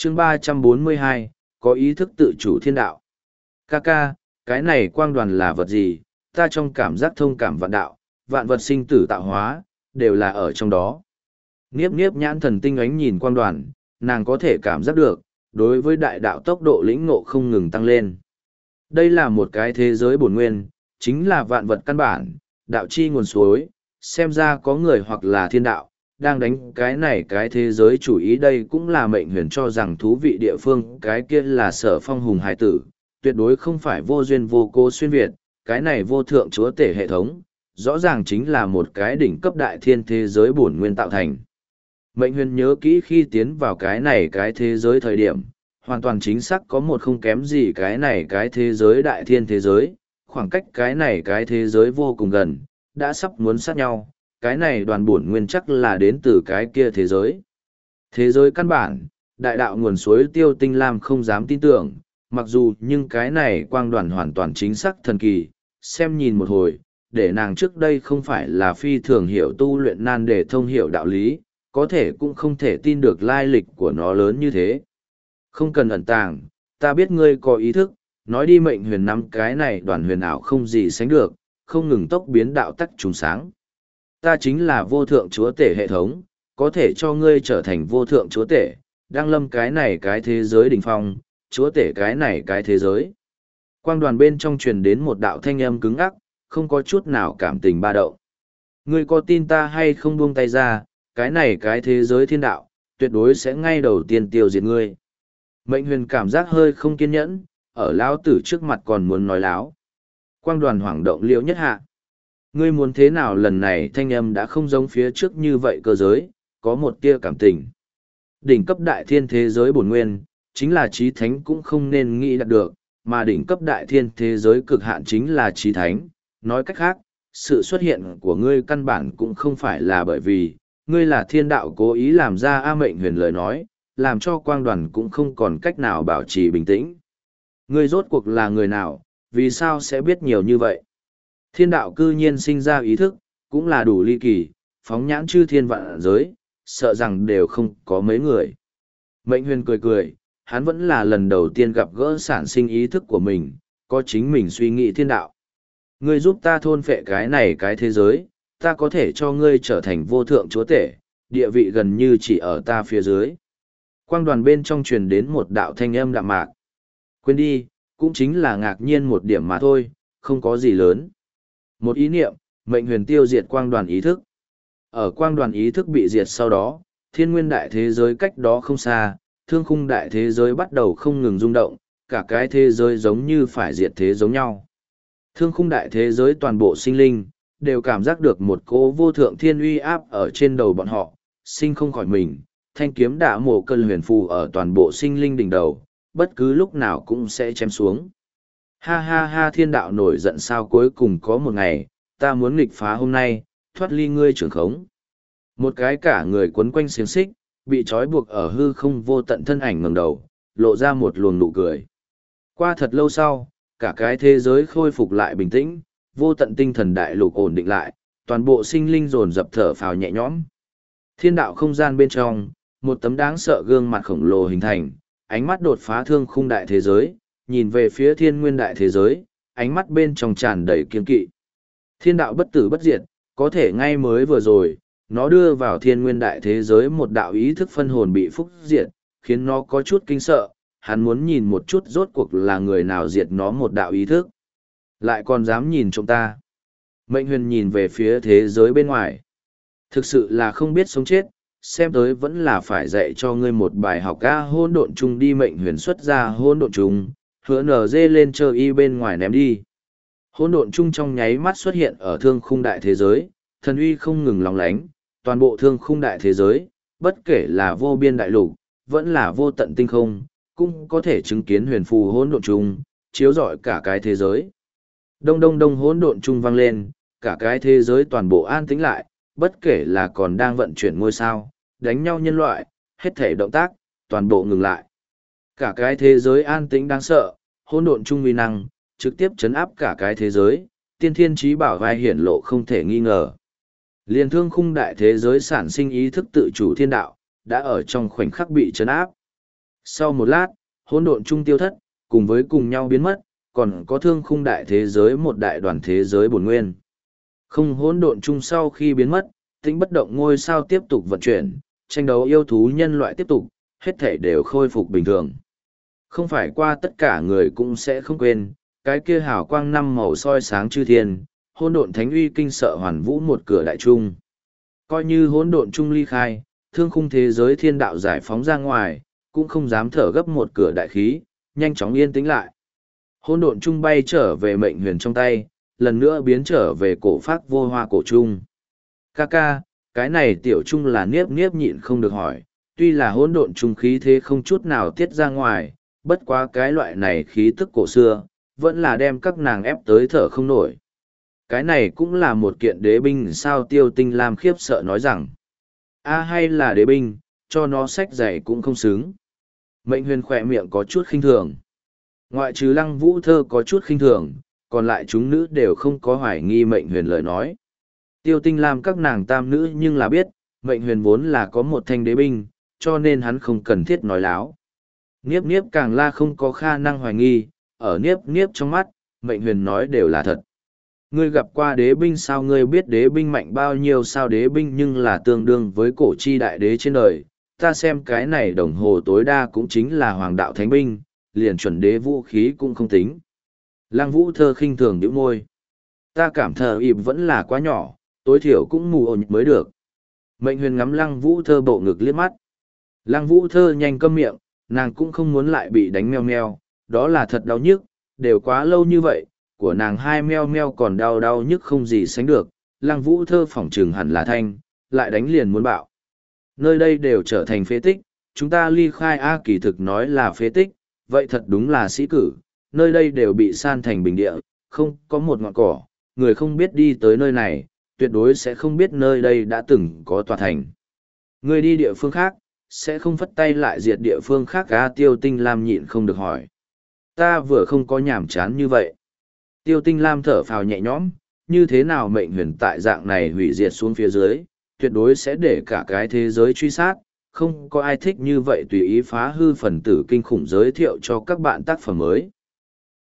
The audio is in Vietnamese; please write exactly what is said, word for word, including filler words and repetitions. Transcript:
chương ba trăm bốn mươi hai, có ý thức tự chủ thiên đạo. Ca ca, cái này quang đoàn là vật gì? Ta trong cảm giác thông cảm vạn đạo, vạn vật sinh tử tạo hóa, đều là ở trong đó. Niếp niếp nhãn thần tinh ánh nhìn quang đoàn, nàng có thể cảm giác được, đối với đại đạo tốc độ lĩnh ngộ không ngừng tăng lên. Đây là một cái thế giới bổn nguyên, chính là vạn vật căn bản, đạo chi nguồn suối, xem ra có người hoặc là thiên đạo, đang đánh cái này cái thế giới chủ ý. Đây cũng là mệnh huyền cho rằng thú vị địa phương, cái kia là Sở Phong hùng hải tử, tuyệt đối không phải vô duyên vô cố xuyên Việt, cái này vô thượng chúa tể hệ thống, rõ ràng chính là một cái đỉnh cấp đại thiên thế giới bổn nguyên tạo thành. Mệnh huyền nhớ kỹ khi tiến vào cái này cái thế giới thời điểm, hoàn toàn chính xác có một không kém gì cái này cái thế giới đại thiên thế giới, khoảng cách cái này cái thế giới vô cùng gần, đã sắp muốn sát nhau, cái này đoàn bổn nguyên chắc là đến từ cái kia thế giới. Thế giới căn bản, đại đạo nguồn suối Tiêu Tinh Lam không dám tin tưởng, mặc dù nhưng cái này quang đoàn hoàn toàn chính xác thần kỳ, xem nhìn một hồi, để nàng trước đây không phải là phi thường hiểu tu luyện nan để thông hiểu đạo lý, có thể cũng không thể tin được lai lịch của nó lớn như thế. Không cần ẩn tàng, ta biết ngươi có ý thức, nói đi. Mệnh huyền nắm cái này đoàn huyền ảo không gì sánh được, không ngừng tốc biến đạo tắc trùng sáng. Ta chính là vô thượng chúa tể hệ thống, có thể cho ngươi trở thành vô thượng chúa tể, đang lâm cái này cái thế giới đỉnh phong, chúa tể cái này cái thế giới. Quang đoàn bên trong truyền đến một đạo thanh âm cứng ắc, không có chút nào cảm tình ba động. Ngươi có tin ta hay không buông tay ra, cái này cái thế giới thiên đạo, tuyệt đối sẽ ngay đầu tiên tiêu diệt ngươi. Mệnh huyền cảm giác hơi không kiên nhẫn, ở lão tử trước mặt còn muốn nói láo. Quang đoàn hoảng động liễu nhất hạ. Ngươi muốn thế nào? Lần này thanh âm đã không giống phía trước như vậy, cơ giới, có một tia cảm tình. Đỉnh cấp đại thiên thế giới bổn nguyên, chính là chí thánh cũng không nên nghĩ đạt được, mà đỉnh cấp đại thiên thế giới cực hạn chính là chí thánh. Nói cách khác, sự xuất hiện của ngươi căn bản cũng không phải là bởi vì, ngươi là thiên đạo cố ý làm ra. A Mệnh huyền lời nói, làm cho quang đoàn cũng không còn cách nào bảo trì bình tĩnh. Ngươi rốt cuộc là người nào, vì sao sẽ biết nhiều như vậy? Thiên đạo cư nhiên sinh ra ý thức, cũng là đủ ly kỳ, phóng nhãn chư thiên vạn giới, sợ rằng đều không có mấy người. Mệnh huyền cười cười, hắn vẫn là lần đầu tiên gặp gỡ sản sinh ý thức của mình, có chính mình suy nghĩ thiên đạo. Ngươi giúp ta thôn phệ cái này cái thế giới, ta có thể cho ngươi trở thành vô thượng chúa tể, địa vị gần như chỉ ở ta phía dưới. Quang đoàn bên trong truyền đến một đạo thanh âm đạm mạc. Quên đi, cũng chính là ngạc nhiên một điểm mà thôi, không có gì lớn. Một ý niệm, mệnh huyền tiêu diệt quang đoàn ý thức. Ở quang đoàn ý thức bị diệt sau đó, thiên nguyên đại thế giới cách đó không xa, thương khung đại thế giới bắt đầu không ngừng rung động, cả cái thế giới giống như phải diệt thế giống nhau. Thương khung đại thế giới toàn bộ sinh linh, đều cảm giác được một cỗ vô thượng thiên uy áp ở trên đầu bọn họ, sinh không khỏi mình, thanh kiếm đả mổ cơn huyền phù ở toàn bộ sinh linh đỉnh đầu, bất cứ lúc nào cũng sẽ chém xuống. Ha ha ha, thiên đạo nổi giận sao? Cuối cùng có một ngày, ta muốn nghịch phá hôm nay, thoát ly ngươi trưởng khống. Một cái cả người quấn quanh xiềng xích, bị trói buộc ở hư không vô tận thân ảnh ngẩng đầu, lộ ra một luồng nụ cười. Qua thật lâu sau, cả cái thế giới khôi phục lại bình tĩnh, vô tận tinh thần đại lục ổn định lại, toàn bộ sinh linh dồn dập thở phào nhẹ nhõm. Thiên đạo không gian bên trong, một tấm đáng sợ gương mặt khổng lồ hình thành, ánh mắt đột phá thương khung đại thế giới, nhìn về phía thiên nguyên đại thế giới, ánh mắt bên trong tràn đầy kiên kỵ. Thiên đạo bất tử bất diệt, có thể ngay mới vừa rồi, nó đưa vào thiên nguyên đại thế giới một đạo ý thức phân hồn bị phúc diệt, khiến nó có chút kinh sợ, hắn muốn nhìn một chút rốt cuộc là người nào diệt nó một đạo ý thức. Lại còn dám nhìn chúng ta. Mệnh huyền nhìn về phía thế giới bên ngoài. Thực sự là không biết sống chết, xem tới vẫn là phải dạy cho ngươi một bài học. Ca hôn độn chung đi. Mệnh huyền xuất ra hôn độn chung, hứa nở dê lên chơi y bên ngoài ném đi. Hôn độn chung trong nháy mắt xuất hiện ở thương khung đại thế giới, thần uy không ngừng lóng lánh, toàn bộ thương khung đại thế giới, bất kể là vô biên đại lục, vẫn là vô tận tinh không, cũng có thể chứng kiến huyền phù hỗn độn chung, chiếu rọi cả cái thế giới. Đông đông đông, hỗn độn chung vang lên, cả cái thế giới toàn bộ an tĩnh lại, bất kể là còn đang vận chuyển ngôi sao, đánh nhau nhân loại, hết thể động tác, toàn bộ ngừng lại. Cả cái thế giới an tĩnh đáng sợ, hỗn độn chung uy năng, trực tiếp chấn áp cả cái thế giới, tiên thiên trí bảo vai hiển lộ không thể nghi ngờ. Liên thương khung đại thế giới sản sinh ý thức tự chủ thiên đạo, đã ở trong khoảnh khắc bị chấn áp. Sau một lát, hỗn độn trung tiêu thất, cùng với cùng nhau biến mất, còn có thương khung đại thế giới một đại đoàn thế giới bổn nguyên. Không hỗn độn chung sau khi biến mất, tĩnh bất động ngôi sao tiếp tục vận chuyển, tranh đấu yêu thú nhân loại tiếp tục, hết thể đều khôi phục bình thường. Không phải qua tất cả người cũng sẽ không quên, cái kia hào quang năm màu soi sáng chư thiên, hỗn độn thánh uy kinh sợ hoàn vũ một cửa đại trung. Coi như hỗn độn chung ly khai, thương khung thế giới thiên đạo giải phóng ra ngoài, cũng không dám thở gấp một cửa đại khí, nhanh chóng yên tĩnh lại. Hỗn độn chung bay trở về mệnh huyền trong tay, lần nữa biến trở về cổ phác vô hoa cổ trung. Ca ca, cái này tiểu trung là niếp niếp nhịn không được hỏi, tuy là hỗn độn chung khí thế không chút nào tiết ra ngoài, bất quá cái loại này khí tức cổ xưa, vẫn là đem các nàng ép tới thở không nổi. Cái này cũng là một kiện đế binh sao Tiêu Tinh Lam khiếp sợ nói rằng, a hay là đế binh, cho nó sách giày cũng không xứng. Mệnh huyền khỏe miệng có chút khinh thường. Ngoại trừ Lăng Vũ Thơ có chút khinh thường, còn lại chúng nữ đều không có hoài nghi mệnh huyền lời nói. Tiêu Tinh Lam các nàng tam nữ nhưng là biết, mệnh huyền vốn là có một thanh đế binh, cho nên hắn không cần thiết nói láo. Niếp niếp càng la không có khả năng hoài nghi, ở niếp niếp trong mắt, mệnh huyền nói đều là thật. Ngươi gặp qua đế binh sao, ngươi biết đế binh mạnh bao nhiêu sao, đế binh nhưng là tương đương với cổ chi đại đế trên đời. Ta xem cái này đồng hồ tối đa cũng chính là hoàng đạo thánh binh, liền chuẩn đế vũ khí cũng không tính. Lăng Vũ Thơ khinh thường nhíu môi. Ta cảm thờ ịp vẫn là quá nhỏ, tối thiểu cũng mù ổn mới được. Mệnh huyền ngắm Lăng Vũ Thơ bộ ngực liếc mắt. Lăng Vũ Thơ nhanh câm miệng, nàng cũng không muốn lại bị đánh meo meo, đó là thật đau nhức, đều quá lâu như vậy, của nàng hai meo meo còn đau đau nhức không gì sánh được. Lăng Vũ Thơ phỏng trừng hẳn là thanh, lại đánh liền muốn bạo. Nơi đây đều trở thành phế tích, chúng ta ly khai A kỳ thực nói là phế tích, vậy thật đúng là sĩ cử, nơi đây đều bị san thành bình địa, không có một ngọn cỏ, người không biết đi tới nơi này, tuyệt đối sẽ không biết nơi đây đã từng có tòa thành. Người đi địa phương khác, sẽ không phất tay lại diệt địa phương khác. A Tiêu Tinh Lam nhịn không được hỏi. Ta vừa không có nhảm chán như vậy. Tiêu Tinh Lam thở phào nhẹ nhõm, như thế nào mệnh huyền tại dạng này hủy diệt xuống phía dưới, tuyệt đối sẽ để cả cái thế giới truy sát, không có ai thích như vậy tùy ý phá hư phần tử kinh khủng giới thiệu cho các bạn tác phẩm mới.